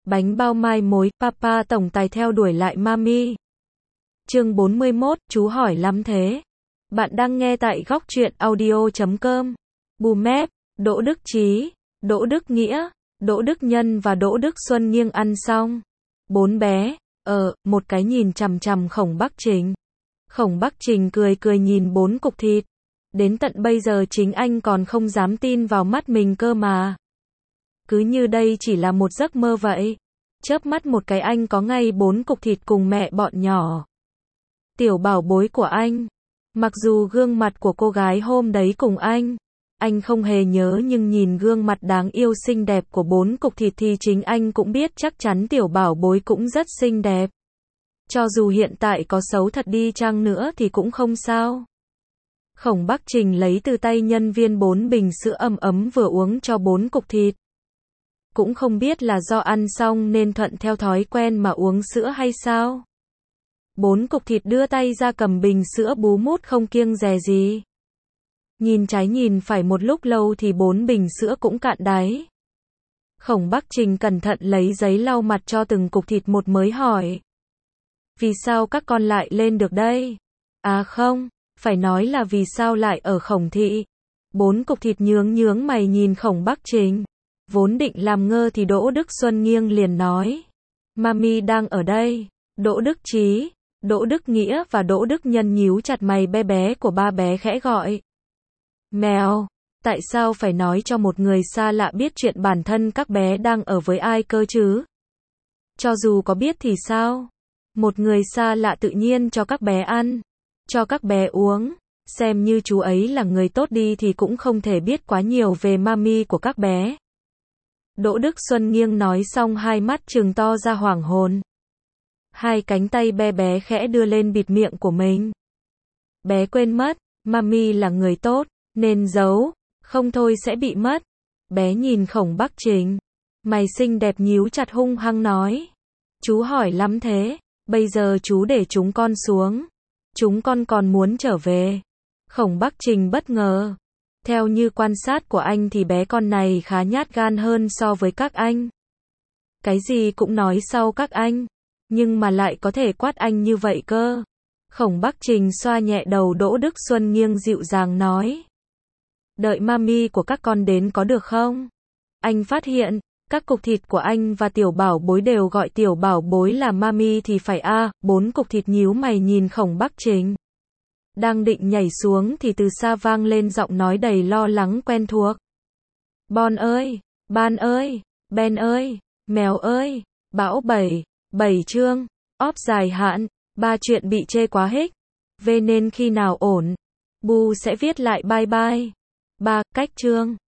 Bánh bao mai mối, Papa tổng tài theo đuổi lại Mami. Chương 41, chú hỏi lắm thế. Bạn đang nghe tại góc truyện audio.com. Bùm, Đỗ Đức Chí, Đỗ Đức Nghĩa, Đỗ Đức Nhân và Đỗ Đức Xuân nghiêng ăn xong. Bốn bé, một cái nhìn chằm chằm Khổng Bắc Trình. Khổng Bắc Trình cười cười nhìn bốn cục thịt. Đến tận bây giờ chính anh còn không dám tin vào mắt mình cơ mà. Cứ như đây chỉ là một giấc mơ vậy. Chớp mắt một cái anh có ngay bốn cục thịt cùng mẹ bọn nhỏ. Tiểu bảo bối của anh. Mặc dù gương mặt của cô gái hôm đấy cùng anh không hề nhớ, nhưng nhìn gương mặt đáng yêu xinh đẹp của bốn cục thịt thì chính anh cũng biết chắc chắn tiểu bảo bối cũng rất xinh đẹp. Cho dù hiện tại có xấu thật đi chăng nữa thì cũng không sao. Khổng Bắc Trình lấy từ tay nhân viên 4 bình sữa ấm ấm vừa uống cho bốn cục thịt. Cũng không biết là do ăn xong nên thuận theo thói quen mà uống sữa hay sao. Bốn cục thịt đưa tay ra cầm bình sữa bú mút không kiêng dè gì. Nhìn trái nhìn phải một lúc lâu thì bốn bình sữa cũng cạn đáy. Khổng Bắc Trình cẩn thận lấy giấy lau mặt cho từng cục thịt một mới hỏi. Vì sao các con lại lên được đây? À không, phải nói là vì sao lại ở Khổng thị. Bốn cục thịt nhướng mày nhìn Khổng Bắc Trình. Vốn định làm ngơ thì Đỗ Đức Xuân nghiêng liền nói. Mami đang ở đây. Đỗ Đức Chí, Đỗ Đức Nghĩa và Đỗ Đức Nhân nhíu chặt mày bé bé của ba bé khẽ gọi. Mèo, tại sao phải nói cho một người xa lạ biết chuyện bản thân các bé đang ở với ai cơ chứ? Cho dù có biết thì sao? Một người xa lạ tự nhiên cho các bé ăn, cho các bé uống, xem như chú ấy là người tốt đi thì cũng không thể biết quá nhiều về mami của các bé. Đỗ Đức Xuân nghiêng nói xong hai mắt trừng to ra hoảng hồn. Hai cánh tay bé bé khẽ đưa lên bịt miệng của mình. Bé quên mất, mami là người tốt, nên giấu, không thôi sẽ bị mất. Bé nhìn Khổng Bắc Trình. Mày xinh đẹp nhíu chặt hung hăng nói. Chú hỏi lắm thế, bây giờ chú để chúng con xuống. Chúng con còn muốn trở về. Khổng Bắc Trình bất ngờ. Theo như quan sát của anh thì bé con này khá nhát gan hơn so với các anh. Cái gì cũng nói sau các anh, nhưng mà lại có thể quát anh như vậy cơ. Khổng Bắc Trình xoa nhẹ đầu Đỗ Đức Xuân nghiêng dịu dàng nói. Đợi mami của các con đến có được không? Anh phát hiện, các cục thịt của anh và tiểu bảo bối đều gọi tiểu bảo bối là mami thì phải bốn cục thịt nhíu mày nhìn Khổng Bắc Trình. Đang định nhảy xuống thì từ xa vang lên giọng nói đầy lo lắng quen thuộc. Bon ơi, Ban ơi, Ben ơi, Mèo ơi, Bão 7 chương, óp dài hạn, 3 chuyện bị chê quá hích. Về nên khi nào ổn, Bu sẽ viết lại bye bye. 3. Cách chương.